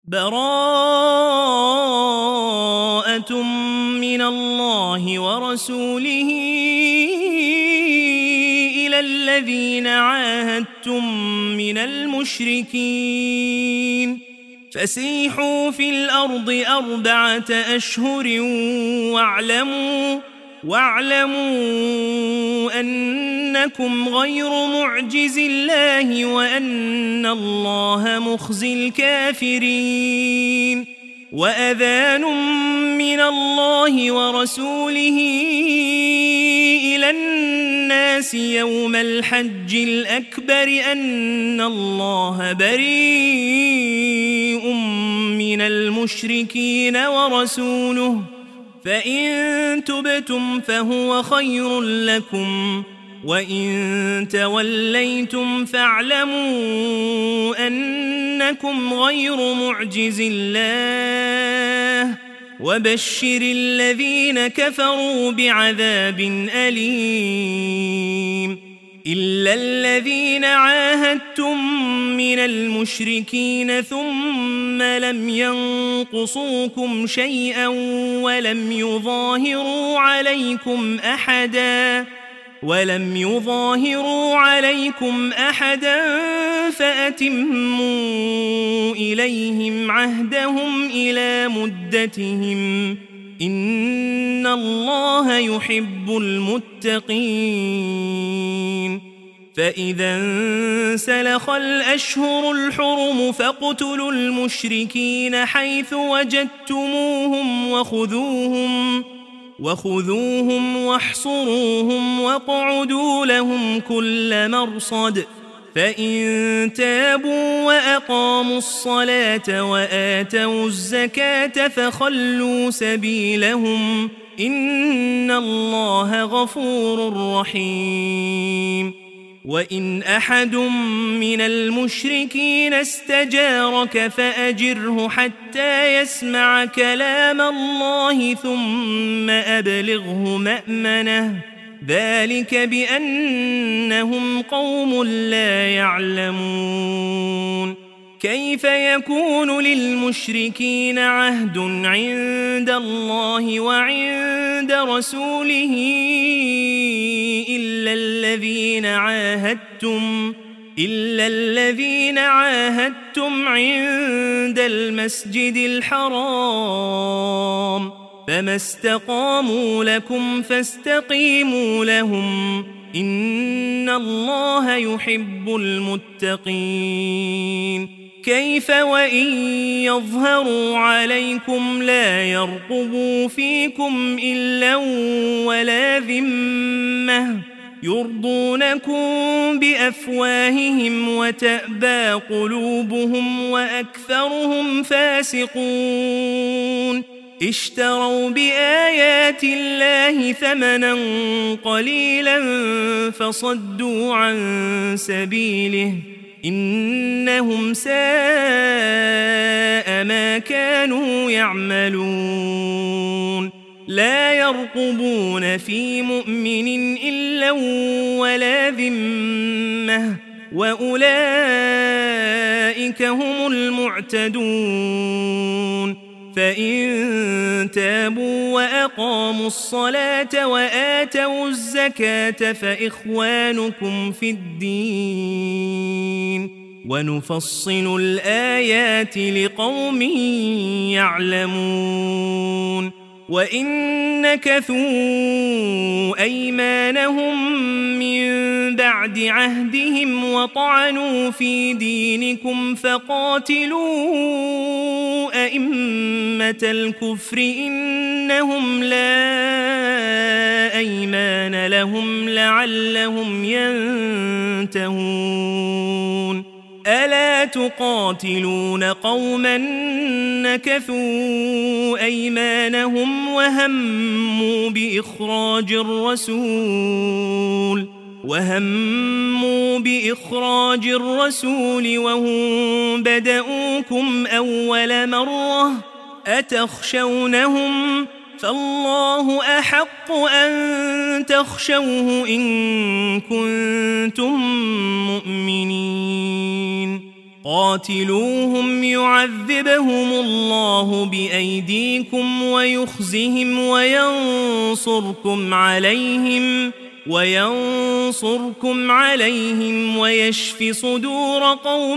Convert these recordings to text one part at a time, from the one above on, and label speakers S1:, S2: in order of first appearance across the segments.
S1: براءة من الله ورسوله إلى الذين عاهدتم من المشركين فسيحوا في الأرض 4 أشهر واعلموا أنكم غير معجز الله وأن الله مخزي الكافرين وأذان من الله ورسوله إلى الناس يوم الحج الأكبر أن الله بريء من المشركين ورسوله فإن تبتم فهو خير لكم وإن توليتم فاعلموا أنكم غير معجز الله وبشر الذين كفروا بعذاب أليم إلا الذين عاهدتم من المشركين ثم لم ينقصوكم شيئا ولم يظاهروا عليكم أحدا فأتموا إليهم عهدهم إلى مدتهم إن الله يحب المتقين فإذا انسلخ الأشهر الحرم فاقتلوا المشركين حيث وجدتموهم وخذوهم واحصروهم واقعدوا لهم كل مرصد فإن تابوا وأقاموا الصلاة وآتوا الزكاة فخلوا سبيلهم إن الله غفور رحيم وإن أحد من المشركين استجارك فأجره حتى يسمع كلام الله ثم أبلغه مأمنه ذلك بأنهم قوم لا يعلمون كيف يكون للمشركين عهد عند الله وعند رسوله إلا الذين عاهدتم عند المسجد الحرام فما استقاموا لكم فاستقيموا لهم إن الله يحب المتقين كيف وإن يظهروا عليكم لا يرقبوا فيكم إلا ولا ذمة يرضونكم بأفواههم وتأبى قلوبهم وأكثرهم فاسقون اشتروا بآيات الله ثمنا قليلا فصدوا عن سبيله إنهم ساء ما كانوا يعملون لا يرقبون في مؤمن إلا ولا ذمة وأولئك هم المعتدون فإن تابوا وأقاموا الصلاة وآتوا الزكاة فإخوانكم في الدين ونفصل الآيات لقوم يعلمون وإن نكثوا أيمانهم من بعد عهدهم وطعنوا في دينكم فقاتلوا أئمة الكفر إنهم لا أيمان لهم لعلهم ينتهون ألا تقاتلون قوما نكثوا أيمانهم وهموا بإخراج الرسول وهم بدؤوكم أول مرة أتخشونهم فالله أحق أن تخشوه إن كنتم مؤمنين قاتلوهم يعذبهم الله بأيديكم ويخزهم وينصركم عليهم ويشف صدور قوم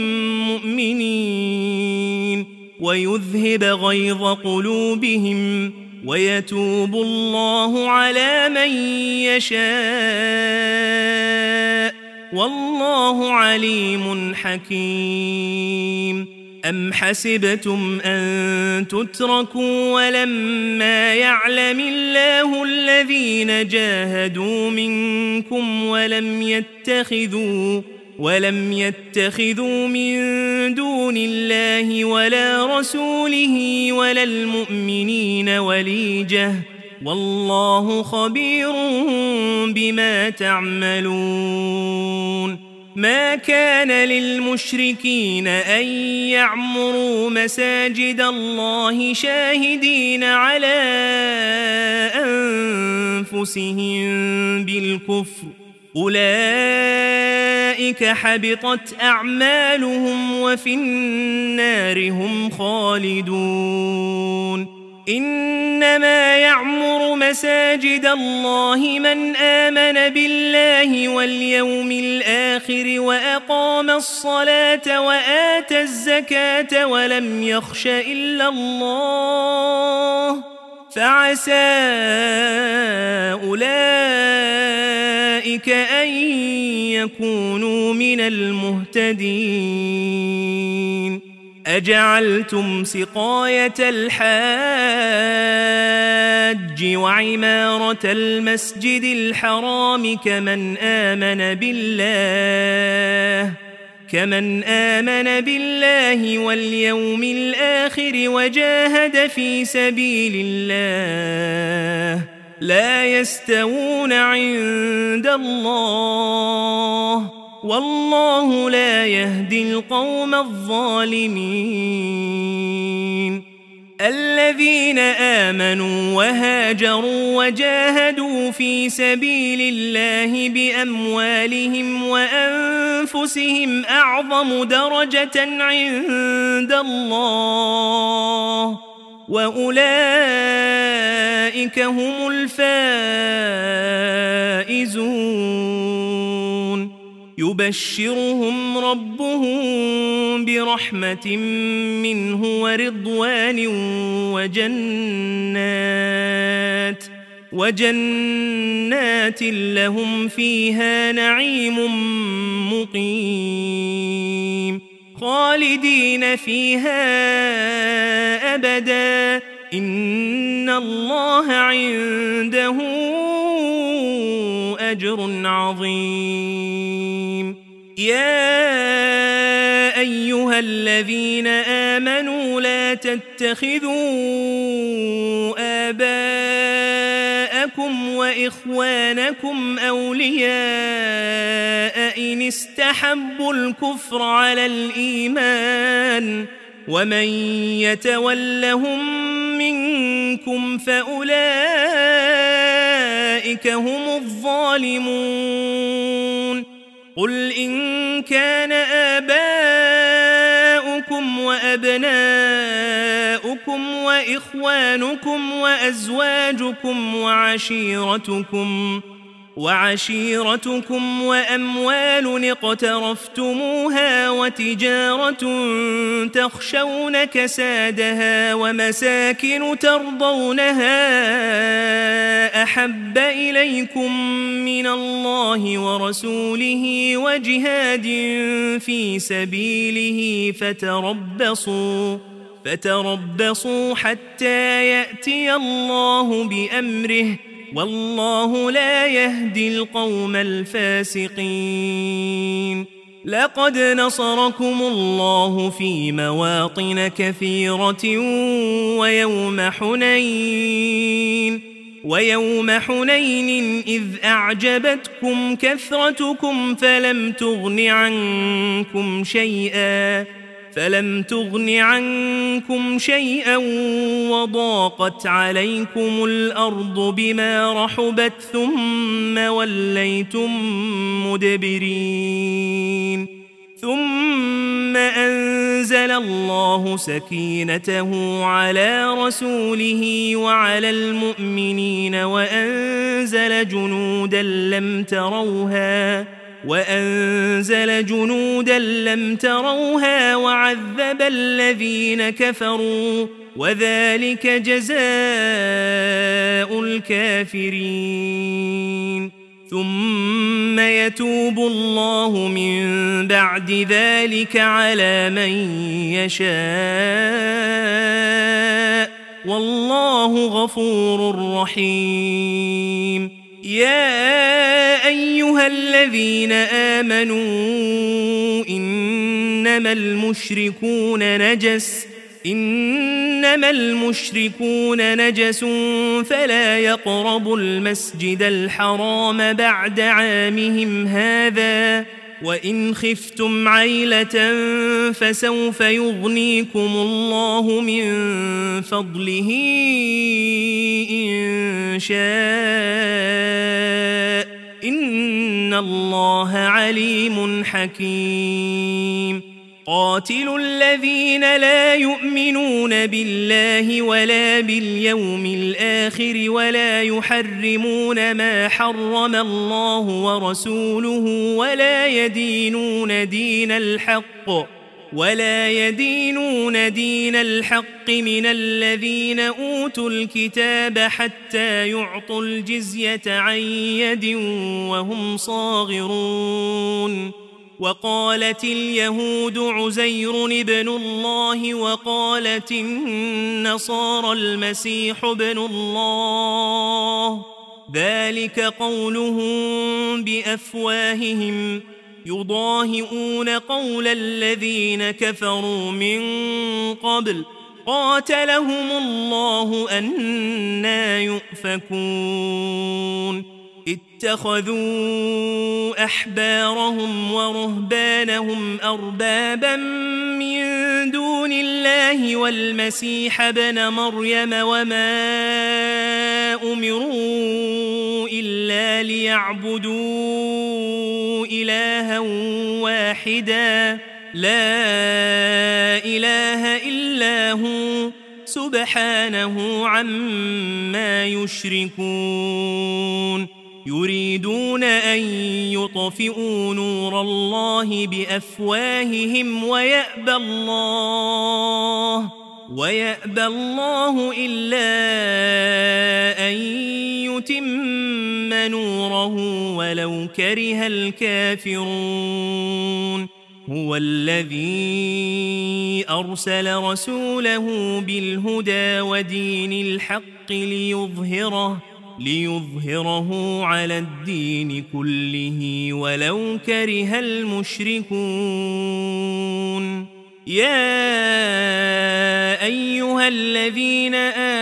S1: مؤمنين ويذهب غيظ قلوبهم ويتوب الله على من يشاء والله عليم حكيم. أم حسبتم أن تتركوا ولما يعلم الله الذين جاهدوا منكم ولم يتخذوا من دون الله ولا رسوله ولا المؤمنين وليجة والله خبير بما تعملون. ما كان للمشركين أن يعمروا مساجد الله شاهدين على أنفسهم بالكفر أولئك حبطت أعمالهم وفي النار هم خالدون. إنما يعمر مساجد الله من آمن بالله واليوم الآخر وأقام الصلاة وآتى الزكاة ولم يخش إلا الله فعسى أولئك أن يكونوا من المهتدين. أجعلتم سقاية الحاج وعمارة المسجد الحرام كمن آمن بالله واليوم الآخر وجاهد في سبيل الله لا يستوون عند الله والله لا يهدي القوم الظالمين. الذين آمنوا وهاجروا وجاهدوا في سبيل الله بأموالهم وأنفسهم أعظم درجة عند الله وأولئك هم الفائزون. يبشرهم ربهم برحمة منه ورضوان وجنات لهم فيها نعيم مقيم خالدين فيها أبدا إن الله عنده أجر عظيم. يا أيها الذين آمنوا لا تتخذوا آباءكم وإخوانكم أولياء إن استحبوا الكفر على الإيمان ومن يتولهم منكم فأولئك هم الظالمون. قل إن كان آباؤكم وأبناؤكم وإخوانكم وأزواجكم وعشيرتكم وأموال اقترفتموها وتجارة تخشون كسادها ومساكن ترضونها أحب إليكم من الله ورسوله وجهاد في سبيله فتربصوا حتى يأتي الله بأمره والله لا يهدي القوم الفاسقين. لقد نصركم الله في مواطن كثيرة ويوم حنين إذ أعجبتكم كثرتكم فلم تغن عنكم شيئا وضاقت عليكم الأرض بما رحبت ثم وليتم مدبرين ثم أنزل الله سكينته على رسوله وعلى المؤمنين وأنزل جنودا لم تروها وعذب الذين كفروا وذلك جزاء الكافرين ثم يتوب الله من بعد ذلك على من يشاء والله غفور رحيم يا أيها الذين آمنوا إنما المشركون نجس فلا يقربوا المسجد الحرام بعد عامهم هذا وإن خفتم عيلة فسوف يغنيكم الله من فضله إن شاء إن الله عليم حكيم قاتلوا الذين لا يؤمنون بالله ولا باليوم الآخر ولا يحرمون ما حرم الله ورسوله ولا يدينون دين الحق من الذين أوتوا الكتاب حتى يعطوا الجزية عن يد وهم صاغرون وقالت اليهود عزير ابن الله وقالت النصارى المسيح ابن الله ذلك قولهم بأفواههم يضاهئون قول الذين كفروا من قبل قاتلهم الله أنى يؤفكون اتخذوا أحبارهم ورهبانهم أربابا من دون الله والمسيح ابن مريم وما أمروا إلا ليعبدوا إلها واحدا لا إله إلا هو سبحانه عما يشركون يريدون أن يطفئوا نور الله بأفواههم ويأبى الله إلا أن يتم نوره ولو كره الكافرون هو الذي أرسل رسوله بالهدى ودين الحق ليظهره على الدين كله ولو كره المشركون يا أيها الذين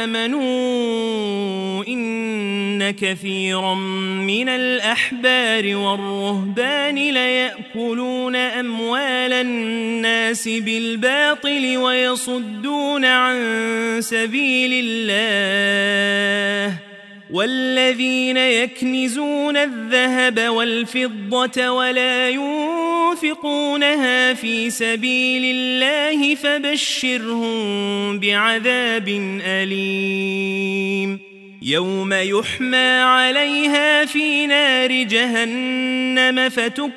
S1: آمنوا إن كثيرا من الأحبار والرهبان ليأكلون أموال الناس بالباطل ويصدون عن سبيل الله والذين يكنزون الذهب والفضة ولا ينفقونها في سبيل الله فبشرهم بعذاب أليم يوم يحمى عليها في نار جهنم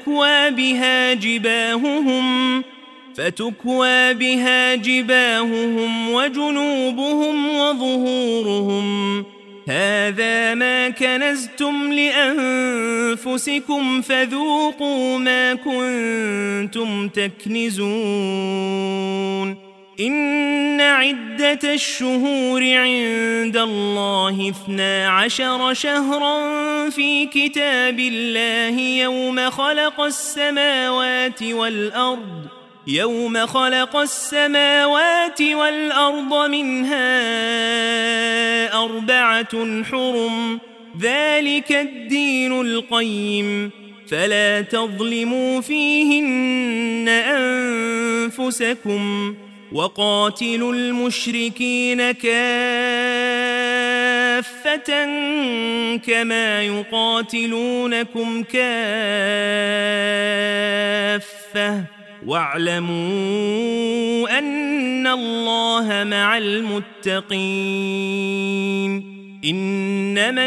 S1: فتكوى بها جباههم وجنوبهم وظهورهم هذا ما كنزتم لأنفسكم فذوقوا ما كنتم تكنزون إن عدة الشهور عند الله 12 شهرا في كتاب الله يوم خلق السماوات والأرض منها 4 حرم ذلك الدين القيم فلا تظلموا فيهن أنفسكم وقاتلوا المشركين كافة كما يقاتلونكم كافة واعلموا أن الله مع المتقين. إنما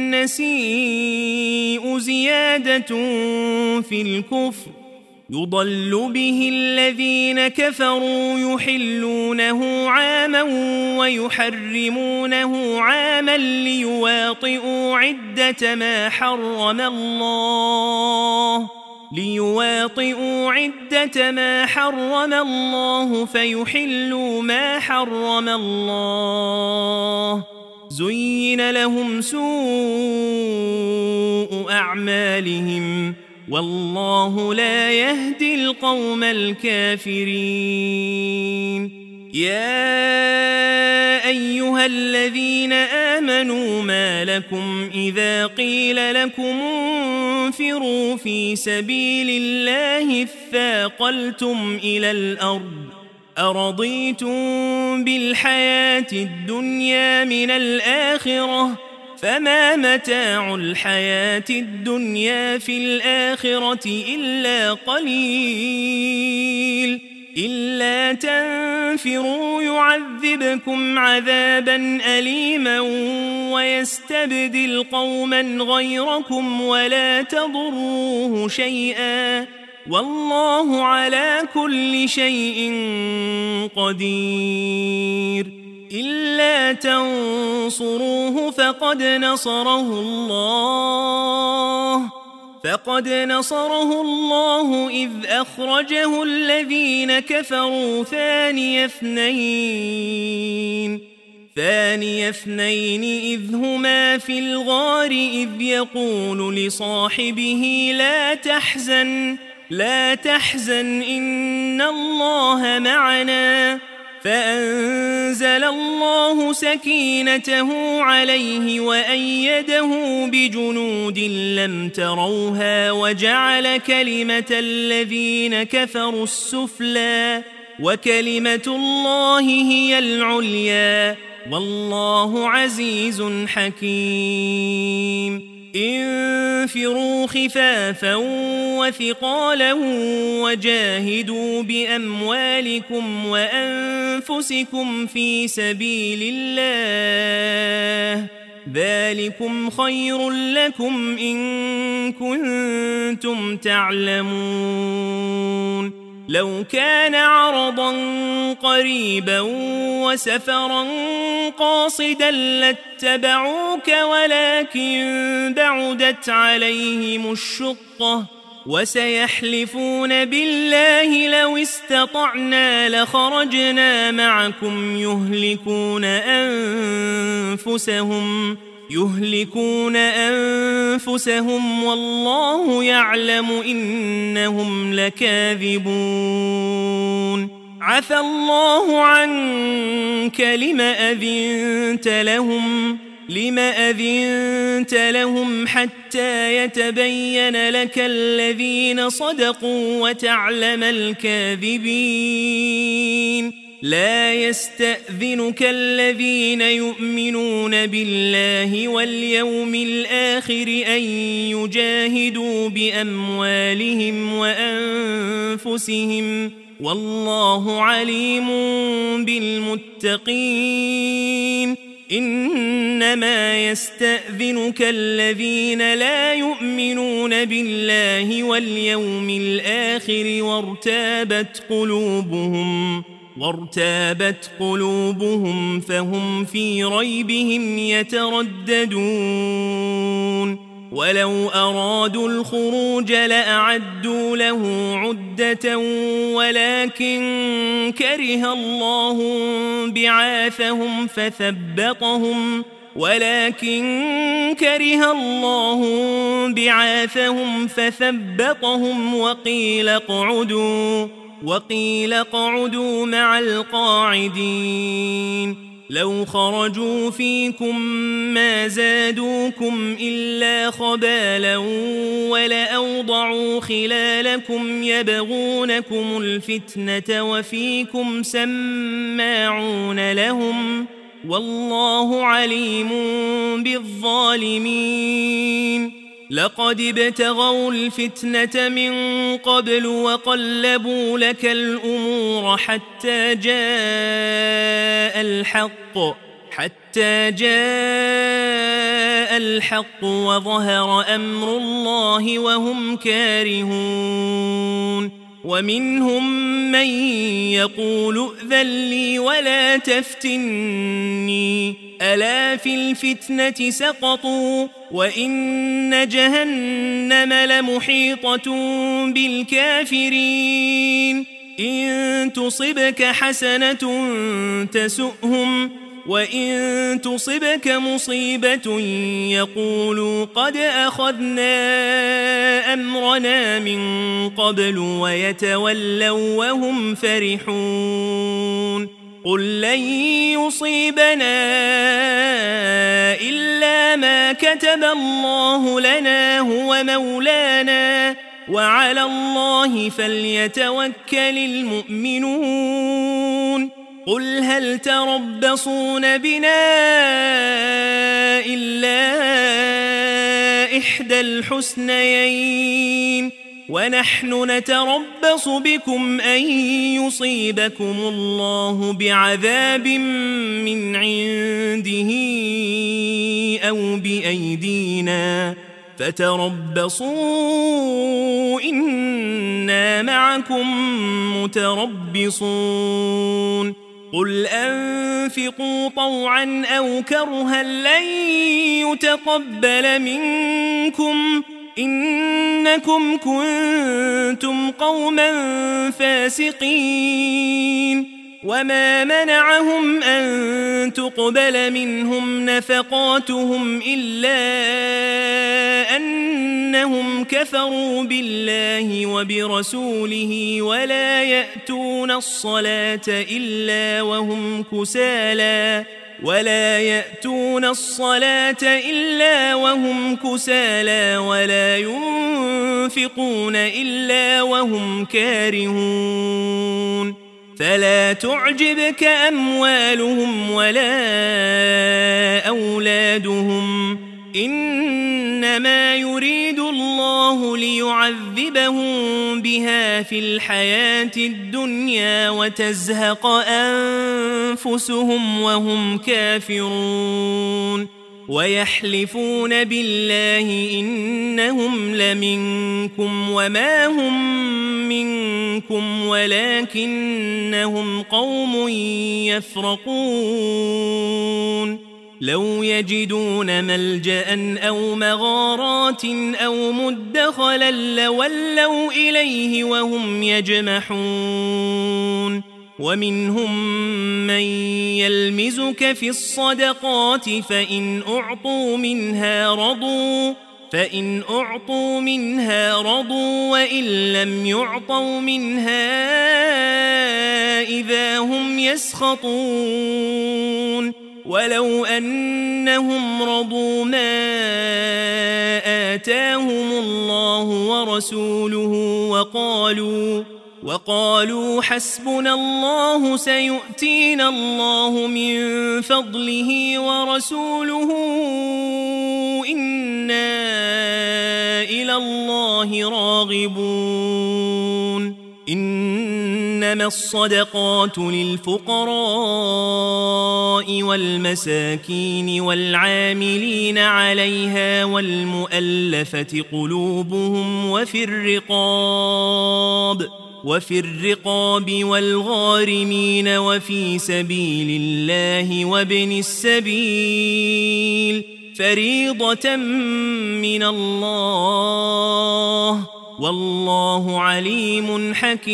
S1: النسيء زيادة في الكفر يضل به الذين كفروا يحلونه عاما ويحرمونه عاما ليواطئوا عدة ما حرم الله فيحلوا ما حرم الله. زين لهم سوء أعمالهم والله لا يهدي القوم الكافرين. يا أيها الذين آمنوا ما لكم إذا قيل لكم انفروا في سبيل الله اثاقلتم إلى الأرض أرضيتم بالحياة الدنيا من الآخرة فما متاع الحياة الدنيا في الآخرة إلا قليل. إلا تنفروا يعذبكم عذابا أليما ويستبدل قوما غيركم ولا تضروه شيئا والله على كل شيء قدير. إلا تنصروه فقد نصره الله إذ أخرجه الذين كفروا ثاني اثنين إذ هما في الغار إذ يقول لصاحبه لا تحزن إن الله معنا فأنزل الله سكينته عليه وأيده بجنود لم تروها وجعل كلمة الذين كفروا السفلى وكلمة الله هي العليا والله عزيز حكيم. انفروا خفافا وثقالا وجاهدوا بأموالكم وأنفسكم في سبيل الله ذلكم خير لكم إن كنتم تعلمون. لو كان عرضا قريبا وسفرا قاصدا لاتبعوك ولكن بعدت عليهم الشقة وسيحلفون بالله لو استطعنا لخرجنا معكم يهلكون أنفسهم والله يعلم إنهم لكاذبون. عفى الله عنك لم أذنت لهم حتى يتبين لك الذين صدقوا وتعلم الكاذبين. لا يستأذنك الذين يؤمنون بالله واليوم الآخر أن يجاهدوا بأموالهم وأنفسهم والله عليم بالمتقين. إنما يستأذنك الذين لا يؤمنون بالله واليوم الآخر وارتابت قلوبهم فهم في ريبهم يترددون. ولو أرادوا الخروج لأعدوا له عدة ولكن كره الله بعاثهم فثبطهم وقيل اقعدوا مع القاعدين. لو خرجوا فيكم ما زادوكم إلا خبالا ولأوضعوا خلالكم يبغونكم الفتنة وفيكم سماعون لهم والله عليم بالظالمين. لقد ابتغوا الفتنة من قبل وقلبوا لك الأمور حتى جاء الحق وظهر أمر الله وهم كارهون ومنهم من يقول ائذن لي ولا تفتني ألا في الفتنة سقطوا وإن جهنم لمحيطة بالكافرين إن تصبك حسنة تسؤهم وإن تصبك مصيبة يقولوا قد أخذنا أمرنا من قبل ويتولوا وهم فرحون قل لن يصيبنا إلا ما كتب الله لنا هو مولانا وعلى الله فليتوكل المؤمنون قل هل تربصون بنا إلا إحدى الحسنيين ونحن نتربص بكم أن يصيبكم الله بعذاب من عنده أو بأيدينا فتربصوا إنا معكم متربصون قل أنفقوا طوعا أو كرها لن يتقبل منكم إنكم كنتم قوما فاسقين وما منعهم أن تقبل منهم نفقاتهم إلا أنهم كفروا بالله وبرسوله ولا يأتون الصلاة إلا وهم كسالى ولا ينفقون إلا وهم كارهون فلا تعجبك أموالهم ولا أولادهم إنما يريد الله ليعذبهم بها في الحياة الدنيا وتزهق أنفسهم وهم كافرون ويحلفون بالله إنهم لمنكم وما هم منكم ولكنهم قوم يفرقون لو يجدون ملجأ أو مغارات أو مدخلا لولوا إليه وهم يجمحون ومنهم من يلمزك في الصدقات فإن أعطوا منها رضوا وإن لم يعطوا منها إذا هم يسخطون ولو أنهم رضوا ما آتاهم الله ورسوله وقالوا حسبنا الله سيؤتينا الله من فضله ورسوله إنا إلى الله راغبون إنما الصدقات للفقراء والمساكين والعاملين عليها والمؤلفة قلوبهم وفي الرقاب والغارمين وفي سبيل الله وابن السبيل فريضة من الله والله عليم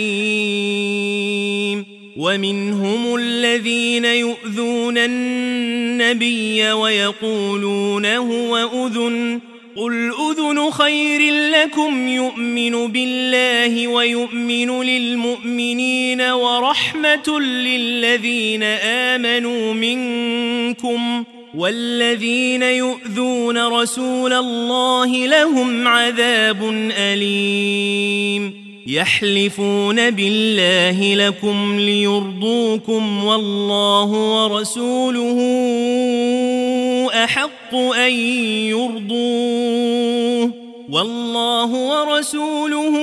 S1: حكيم ومنهم الذين يؤذون النبي ويقولون هو أذن قل أذن خير لكم يؤمن بالله ويؤمن للمؤمنين ورحمة للذين آمنوا منكم والذين يؤذون رسول الله لهم عذاب أليم يحلفون بالله لكم ليرضوكم والله ورسوله أحق أن يرضوه والله ورسوله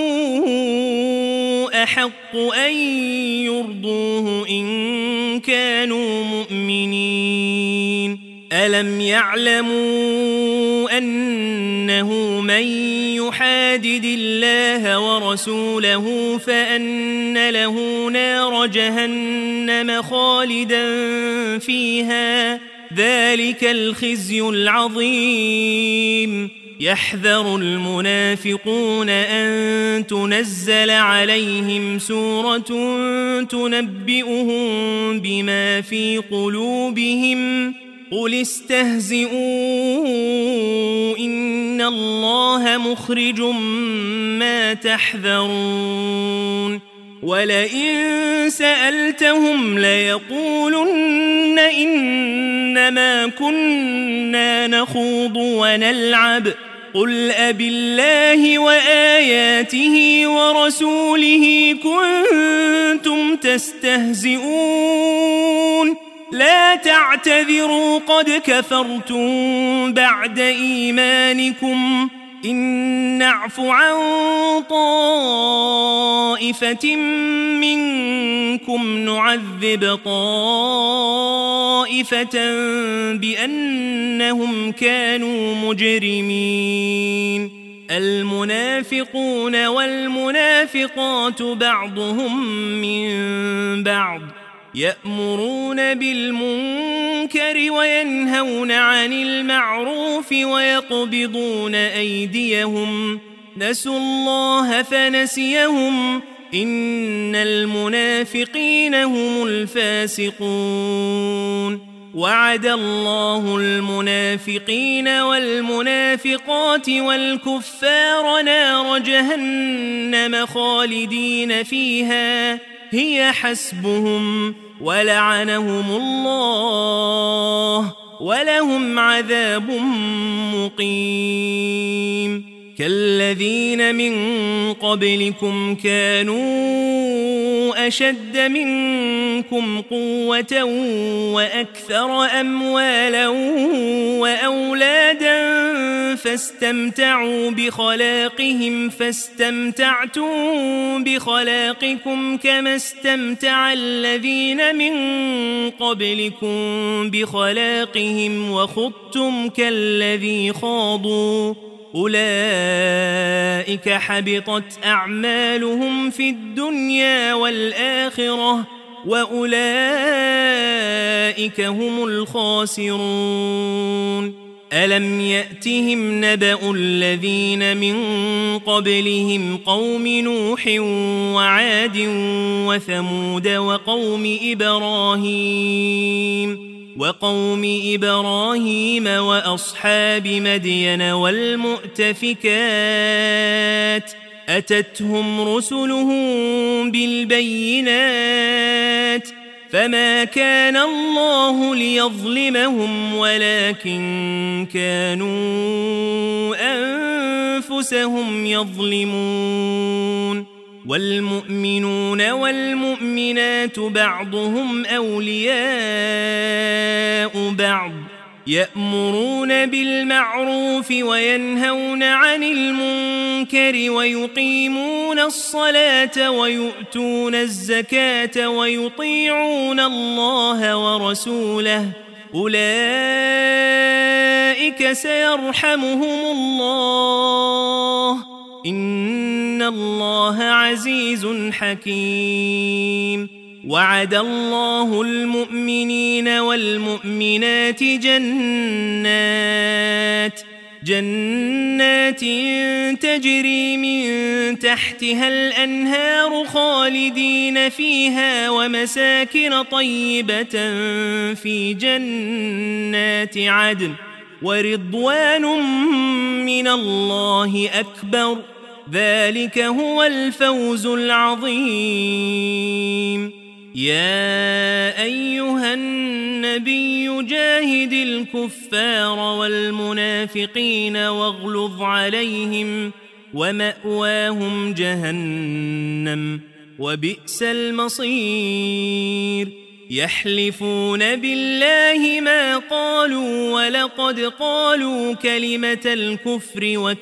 S1: أحق أن يرضوه إن كانوا مؤمنين ألم يعلموا أنه من يحادد الله ورسوله فأن له نار جهنم خالدا فيها ذلك الخزي العظيم يحذر المنافقون أن تنزل عليهم سورة تنبئهم بما في قلوبهم قل استهزئوا إن الله مخرج ما تحذرون ولئن سألتهم ليقولن إنما كنا نخوض ونلعب قل أبالله وآياته ورسوله كنتم تستهزئون لا تعتذروا قد كفرتم بعد إيمانكم إن نعف عن طائفة منكم نعذب طائفة بأنهم كانوا مجرمين المنافقون والمنافقات بعضهم من بعض يأمرون بالمنكر وينهون عن المعروف ويقبضون أيديهم نسوا الله فنسيهم إن المنافقين هم الفاسقون وعد الله المنافقين والمنافقات والكفار نار جهنم خالدين فيها هي حسبهم ولعنهم الله ولهم عذاب مقيم كالذين من قبلكم كانوا أشد منكم قوة وأكثر أموالا وأولادا فاستمتعوا بخلاقهم فاستمتعتم بخلاقكم كما استمتع الذين من قبلكم بخلاقهم وخضتم كالذي خاضوا أولئك حبطت أعمالهم في الدنيا والآخرة وأولئك هم الخاسرون ألم يأتهم نبأ الذين من قبلهم قوم نوح وعاد وثمود وقوم إبراهيم وأصحاب مدين والمؤتفكات أتتهم رسلهم بالبينات فما كان الله ليظلمهم ولكن كانوا أنفسهم يظلمون والمؤمنون والمؤمنات بعضهم أولياء بعض يأمرون بالمعروف وينهون عن المنكر ويقيمون الصلاة ويؤتون الزكاة ويطيعون الله ورسوله أولئك سيرحمهم الله إن الله عزيز حكيم وعد الله المؤمنين والمؤمنات جنات تجري من تحتها الأنهار خالدين فيها ومساكن طيبة في جنات عدن ورضوان من الله أكبر ذلك هو الفوز العظيم يا أيها النبي جاهد الكفار والمنافقين واغلظ عليهم ومأواهم جهنم وبئس المصير يحلفون بالله ما قالوا ولقد قالوا كلمة الكفر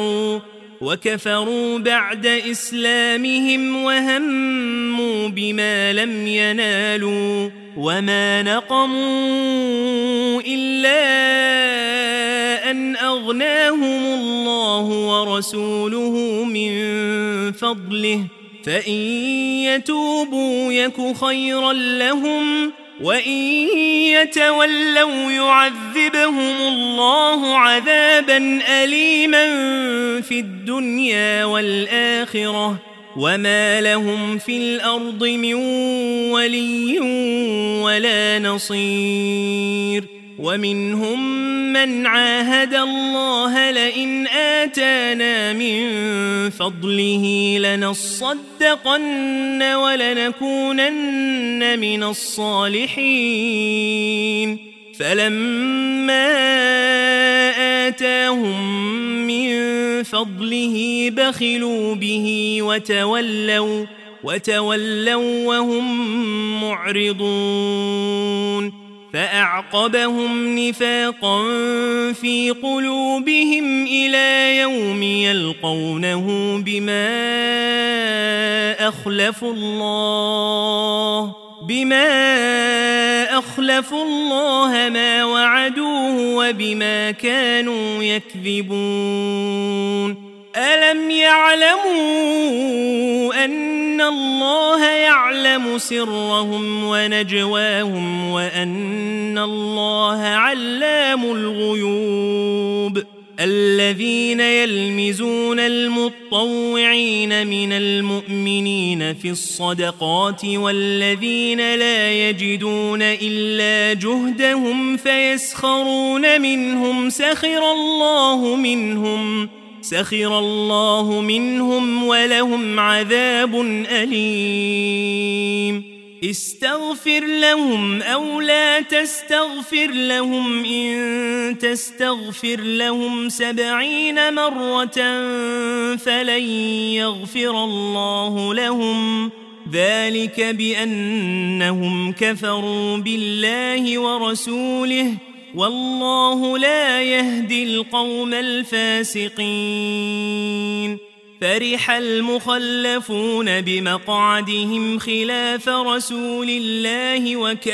S1: وكفروا بعد إسلامهم وهموا بما لم ينالوا وما نقموا إلا أن أغناهم الله ورسوله من فضله فإن يتوبوا يك خيرا لهم وإن يتولوا يعذبهم الله عذابا أليما في الدنيا والآخرة وما لهم في الأرض من ولي ولا نصير ومنهم من عاهد الله لئن آتانا من فضله لنصدقن ولنكونن من الصالحين فلما آتاهم من فضله بخلوا به وتولوا وهم معرضون فأعقبهم نفاقا في قلوبهم إلى يوم يلقونه بما أخلفوا الله ما وعدوه وبما كانوا يكذبون ألم يعلموا أن الله يعلم سرهم ونجواهم وأن الله علام الغيوب الذين يلمزون المطوعين من المؤمنين في الصدقات والذين لا يجدون إلا جهدهم فيسخرون منهم سخر الله منهم ولهم عذاب أليم استغفر لهم أو لا تستغفر لهم إن تستغفر لهم 70 مرة فلن يغفر الله لهم ذلك بأنهم كفروا بالله ورسوله والله لا يهدي القوم الفاسقين فرح المخلفون بمقعدهم خلاف رسول الله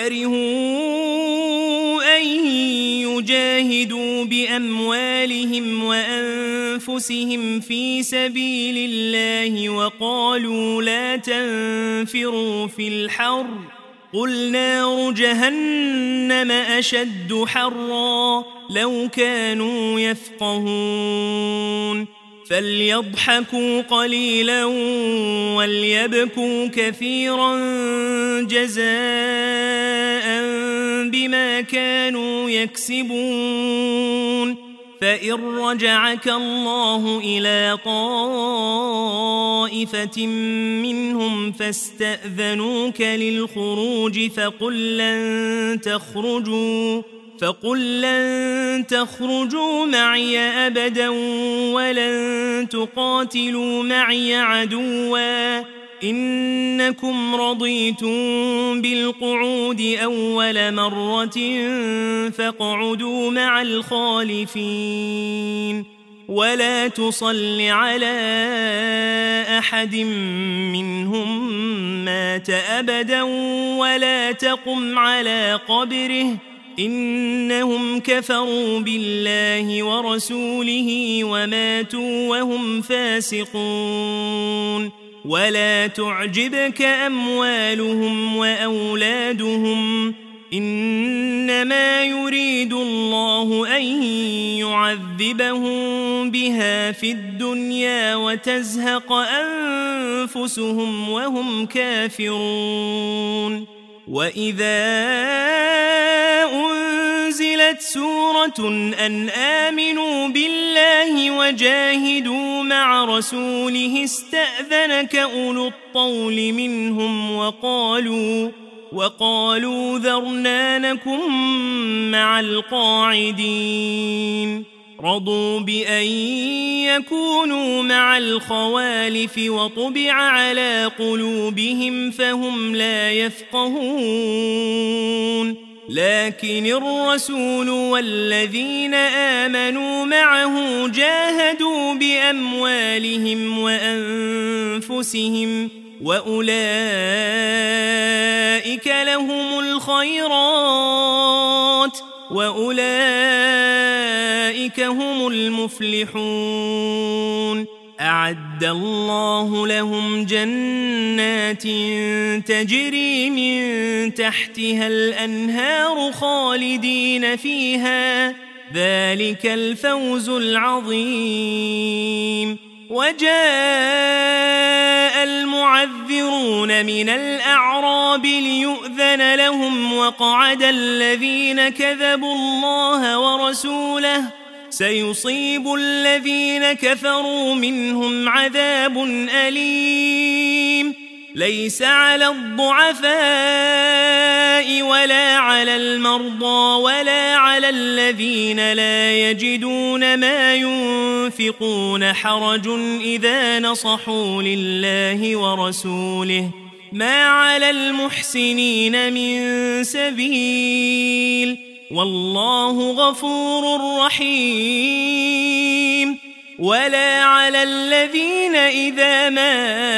S1: وكرهوا أن يجاهدوا بأموالهم وأنفسهم في سبيل الله وقالوا لا تنفروا في الحر قل نار جهنم أشد حرا لو كانوا يفقهون فليضحكوا قليلا وليبكوا كثيرا جزاء بما كانوا يكسبون فإن رجعك الله إلى طائفة منهم فاستأذنوك للخروج فقل لن تخرجوا معي أبدا ولن تقاتلوا معي عدوا إنكم رضيتم بالقعود أول مرة فاقعدوا مع الخالفين ولا تصل على أحد منهم مات أبدا ولا تقم على قبره إنهم كفروا بالله ورسوله وماتوا وهم فاسقون ولا تعجبك أموالهم وأولادهم إنما يريد الله أن يعذبهم بها في الدنيا وتزهق أنفسهم وهم كافرون وإذا أنزلت سورة أن آمنوا بالله وجاهدوا مع رسوله استأذنك أولو الطول منهم وقالوا ذرنا نكن مع القاعدين رضوا بأن يكونوا مع الخوالف وطبع على قلوبهم فهم لا يفقهون لكن الرسول والذين آمنوا معه جاهدوا بأموالهم وأنفسهم وأولئك لهم الخيرات وأولئك هم المفلحون أعد الله لهم جنات تجري من تحتها الأنهار خالدين فيها ذلك الفوز العظيم وجاء المعذرون من الأعراب ليؤذن لهم وقعد الذين كذبوا الله ورسوله سيصيب الذين كفروا منهم عذاب أليم ليس على الضعفاء ولا على المرضى ولا على الذين لا يجدون ما ينفقون حرج إذا نصحوا لله ورسوله ما على المحسنين من سبيل والله غفور رحيم ولا على الذين إذا ما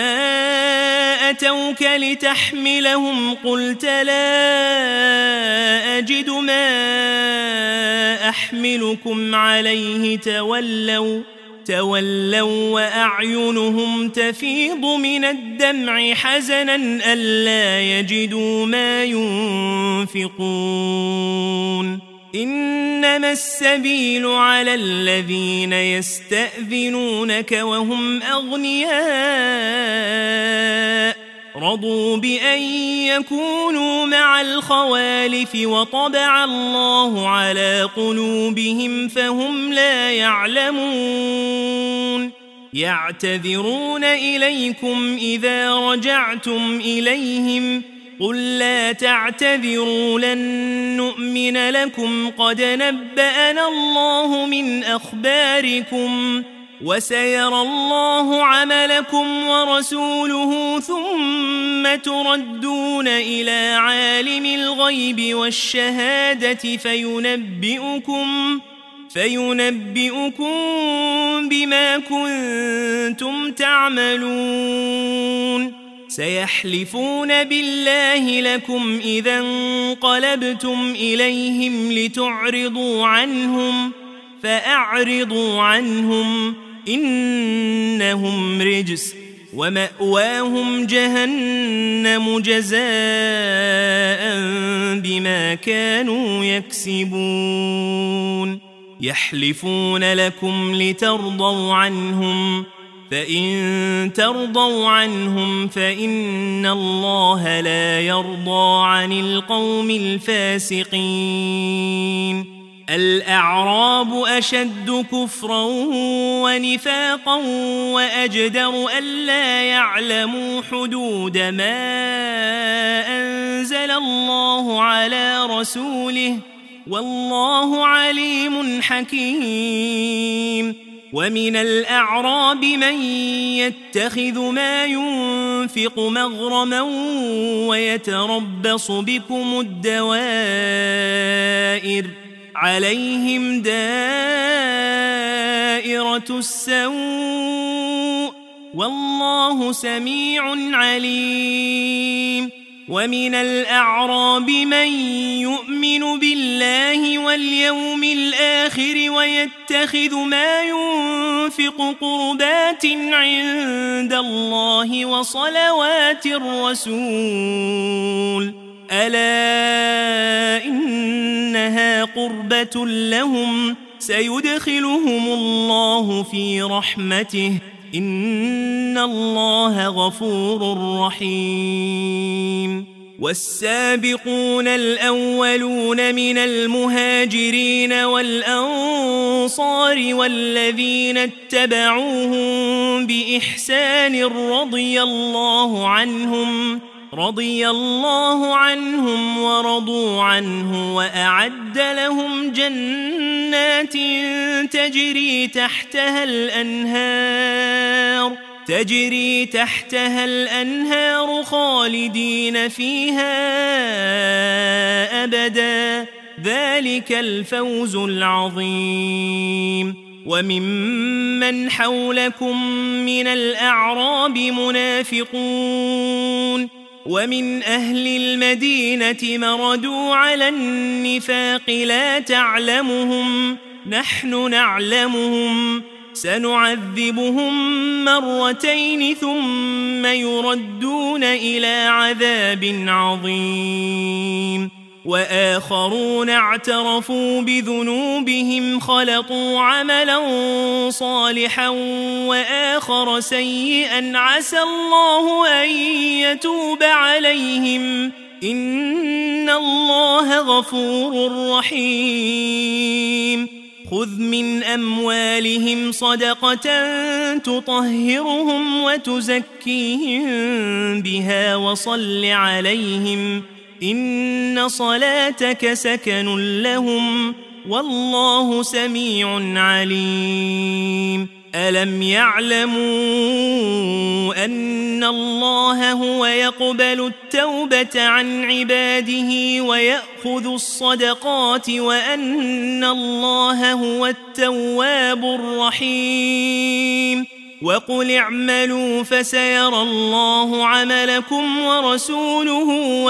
S1: أتوك لتحملهم قلت لا أجد ما أحملكم عليه تولوا وأعينهم تفيض من الدمع حزنا ألا يجدوا ما ينفقون إنما السبيل على الذين يستأذنونك وهم أغنياء رضوا بأن يكونوا مع الخوالف وطبع الله على قلوبهم فهم لا يعلمون يعتذرون إليكم إذا رجعتم إليهم قل لا تعتذروا لن نؤمن لكم قد نبأنا الله من أخباركم وسيرى الله عملكم ورسوله ثم تردون إلى عالم الغيب والشهادة فينبئكم بما كنتم تعملون سيحلفون بالله لكم إذا انقلبتم إليهم لتعرضوا عنهم فأعرضوا عنهم إنهم رجس ومأواهم جهنم جزاء بما كانوا يكسبون يحلفون لكم لترضوا عنهم فإن ترضوا عنهم فإن الله لا يرضى عن القوم الفاسقين الأعراب أشد كفرا ونفاقا وأجدر ألا يعلموا حدود ما أنزل الله على رسوله والله عليم حكيم ومن الأعراب من يتخذ ما ينفق مغرما ويتربص بكم الدوائر عليهم دائرة السوء والله سميع عليم ومن الأعراب من يؤمن بالله واليوم الآخر ويتخذ ما ينفق قربات عند الله وصلوات الرسول ألا إنها قربة لهم سيدخلهم الله في رحمته إن الله غفور رحيم والسابقون الأولون من المهاجرين والأنصار والذين اتبعوهم بإحسان رضي الله عنهم ورضوا عنه وأعد لهم جنات تجري تحتها الأنهار خالدين فيها أبدا ذلك الفوز العظيم وممن حولكم من الأعراب منافقون ومن أهل المدينة مردوا على النفاق لا تعلمهم نحن نعلمهم سنعذبهم مرتين ثم يردون إلى عذاب عظيم وآخرون اعترفوا بذنوبهم خلطوا عملا صالحا وآخر سيئا عسى الله أن يتوب عليهم إن الله غفور رحيم خذ من أموالهم صدقة تطهرهم وتزكيهم بها وصل عليهم إن صلاتك سكن لهم والله سميع عليم ألم يعلموا أن الله هو يقبل التوبة عن عباده ويأخذ الصدقات وأن الله هو التواب الرحيم وقل اعملوا فسيرى الله عملكم ورسوله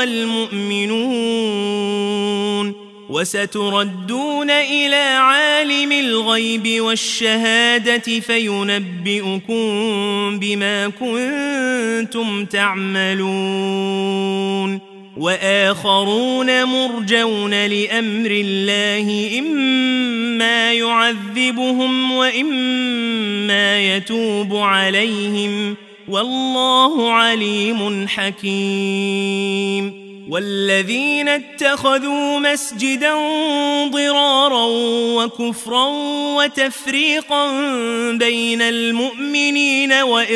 S1: والمؤمنون وستردون إلى عالم الغيب والشهادة فينبئكم بما كنتم تعملون وآخرون مرجون لأمر الله إما يعذبهم وإما يتوب عليهم والله عليم حكيم والذين اتخذوا مسجدا ضرارا وكفرا وتفريقا بين المؤمنين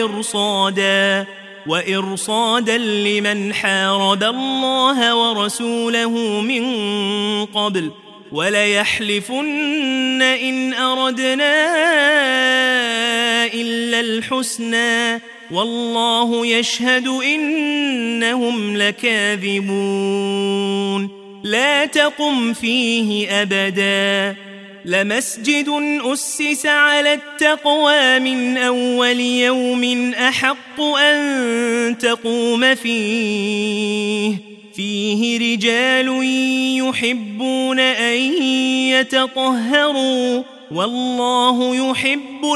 S1: وإرصادا لمن حارب الله ورسوله من قبل وليحلفن إن أردنا إلا الحسنى والله يشهد إنهم لكاذبون لا تقم فيه أبدا لمسجد أسس على التقوى من أول يوم أحق أن تقوم فيه رجال يحبون أن يتطهروا والله يحب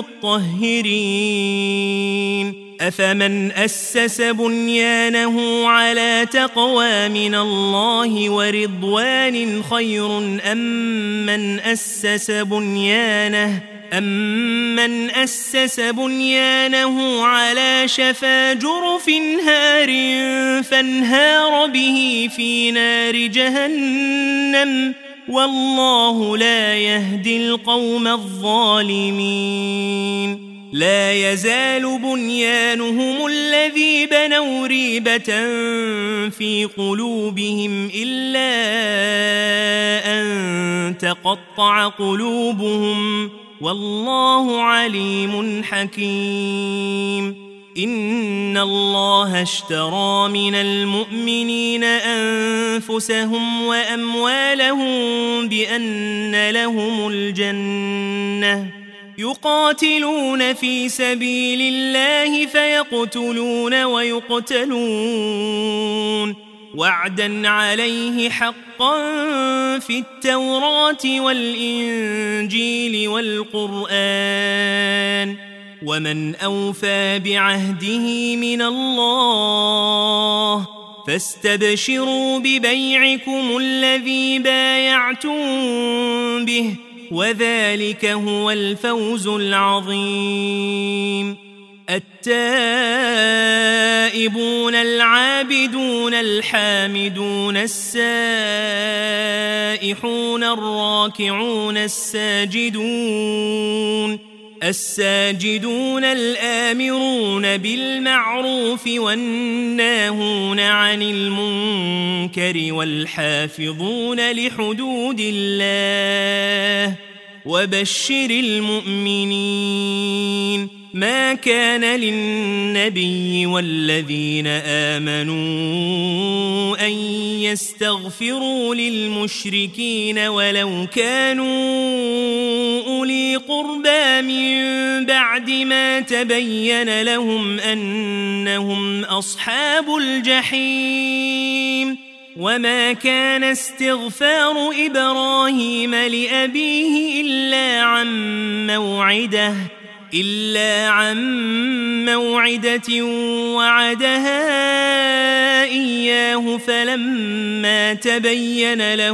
S1: المطهرين أفمن أسس بنيانه على تقوى من الله ورضوان خير أمن أسس بنيانه على شفا جرف هار فانهار به في نار جهنم والله لا يهدي القوم الظالمين لا يزال بنيانهم الذي بنوا ريبة في قلوبهم إلا أن تقطع قلوبهم والله عليم حكيم إن الله اشترى من المؤمنين أنفسهم وأموالهم بأن لهم الجنة يقاتلون في سبيل الله فيقتلون ويقتلون وعدا عليه حقا في التوراة والإنجيل والقرآن ومن أوفى بعهده من الله فاستبشروا ببيعكم الذي بايعتم به وذلك هو الفوز العظيم التائبون العابدون الحامدون السائحون الراكعون الساجدون الساجدون الآمرون بالمعروف والناهون عن المنكر والحافظون لحدود الله وبشر المؤمنين. ما كان للنبي والذين آمنوا أن يستغفروا للمشركين ولو كانوا أولي قربى من بعد ما تبين لهم أنهم أصحاب الجحيم. وما كان استغفار إبراهيم لأبيه إلا عن موعدة وعدها إياه فلما تبين له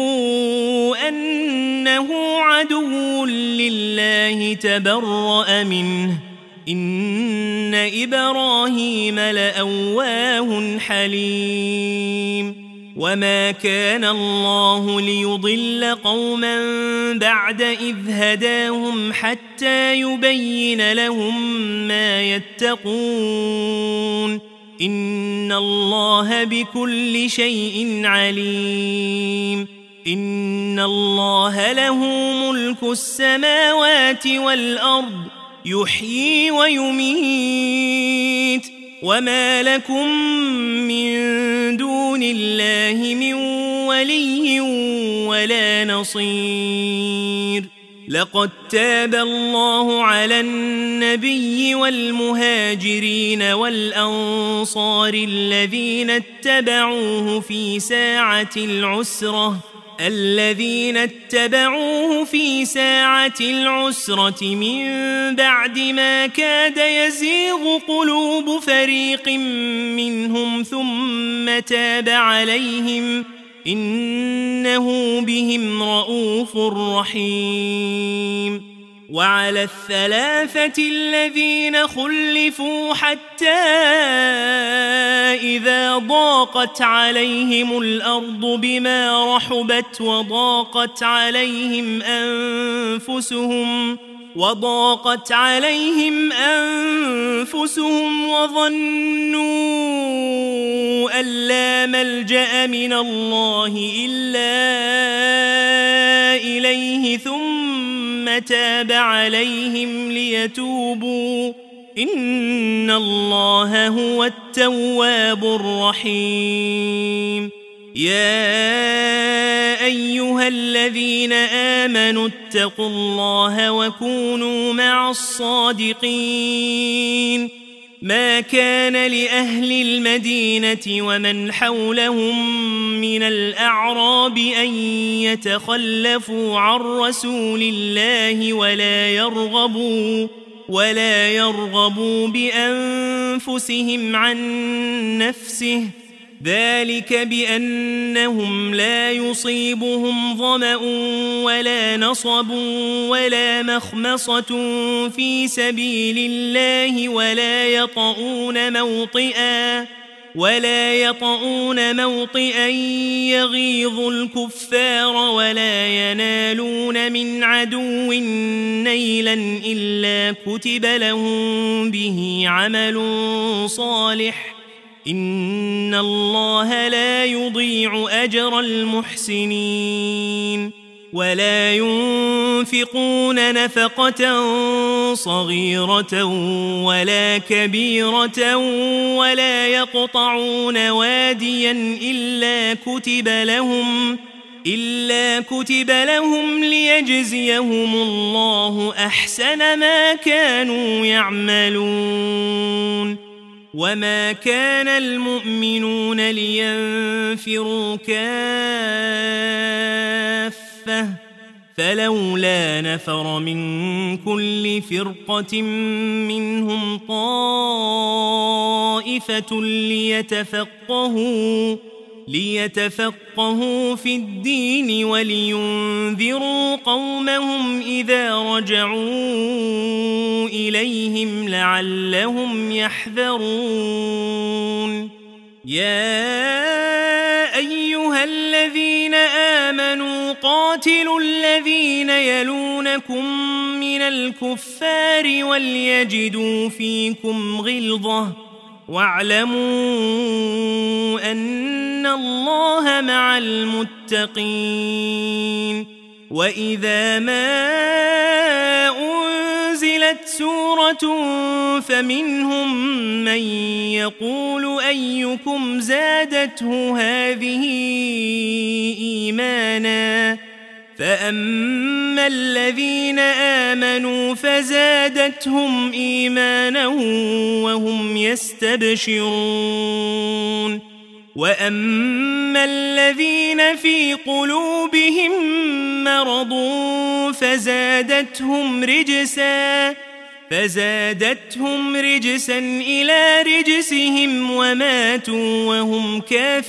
S1: أنه عدو لله تبرأ منه. إن إبراهيم لأواه حليم. وما كان الله ليضل قوما بعد إذ هداهم حتى يبين لهم ما يتقون. إن الله بكل شيء عليم. إن الله له ملك السماوات والأرض يحيي ويميت. وما لكم من دون الله من ولي ولا نصير. لقد تاب الله على النبي والمهاجرين والأنصار الذين اتبعوه في ساعة العسرة من بعد ما كاد يزيغ قلوب فريق منهم ثم تاب عليهم إنه بهم رؤوف رحيم. وعلى الثلاثة الذين خلفوا حتى إذا ضاقت عليهم الأرض بما رحبت وضاقت عليهم أنفسهم وظنوا أن لا ملجأ من الله إلا إليه ثم تاب عليهم ليتوبوا إن الله هو التواب الرحيم. يا أيها الذين آمنوا اتقوا الله وكونوا مع الصادقين. ما كان لأهل المدينة ومن حولهم من الأعراب أن يتخلفوا عن رسول الله ولا يرغبوا بأنفسهم عن نفسه، ذلك بأنهم لا يصيبهم ظمأ ولا نصب ولا مخمصة في سبيل الله ولا يطؤون موطئا يغيظ الكفار ولا ينالون من عدو نيلا إلا كتب لهم به عمل صالح إن الله لا يضيع أجر المحسنين. ولا ينفقون نفقة صغيرة ولا كبيرة ولا يقطعون واديا إلا كتب لهم ليجزيهم الله أحسن ما كانوا يعملون. وما كان المؤمنون لينفروا كافة فلولا نفر من كل فرقة منهم طائفة ليتفقهوا في الدين ولينذروا قومهم إذا رجعوا إليهم لعلهم يحذرون. يا أيها الذين آمنوا قاتلوا الذين يلونكم من الكفار وليجدوا فيكم غلظة واعلموا أن الله مع المتقين. وإذا ما أنزلت سورة فمنهم من يقول أيكم زادته هذه إيمانا فأما الذين آمنوا فزادتهم إيمانا وهم يستبشرون. وأما الذين في قلوبهم مرض فزادتهم رجسا إلى رجسهم وماتوا وهم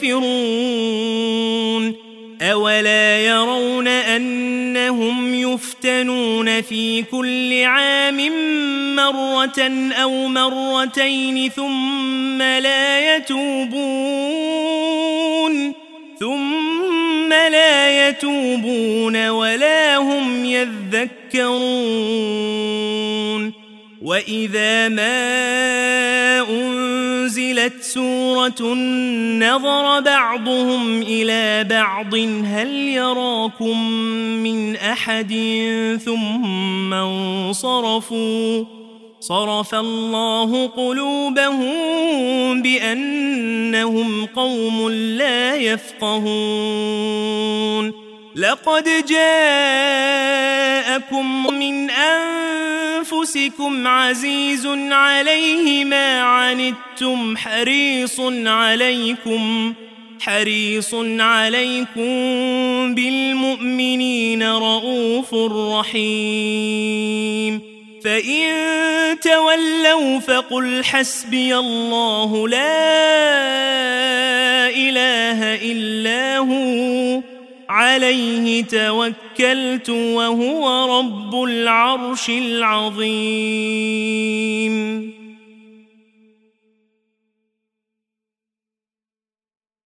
S1: كافرون. أولا يرون أنهم يفتنون في كل عام مرة أو مرتين ثم لا يتوبون ولا هم يذكرون. وإذا ما أنزلت سورة نظر بعضهم إلى بعض هل يراكم من أحد ثم انصرفوا صرف الله قلوبهم بأنهم قوم لا يفقهون. لقد جاءكم من أنفسكم عزيز عليه ما عنتم حريص عليكم بالمؤمنين رؤوف رحيم. فإن تولوا فقل حسبي الله لا إله إلا هو عليه توكلت وهو رب العرش العظيم.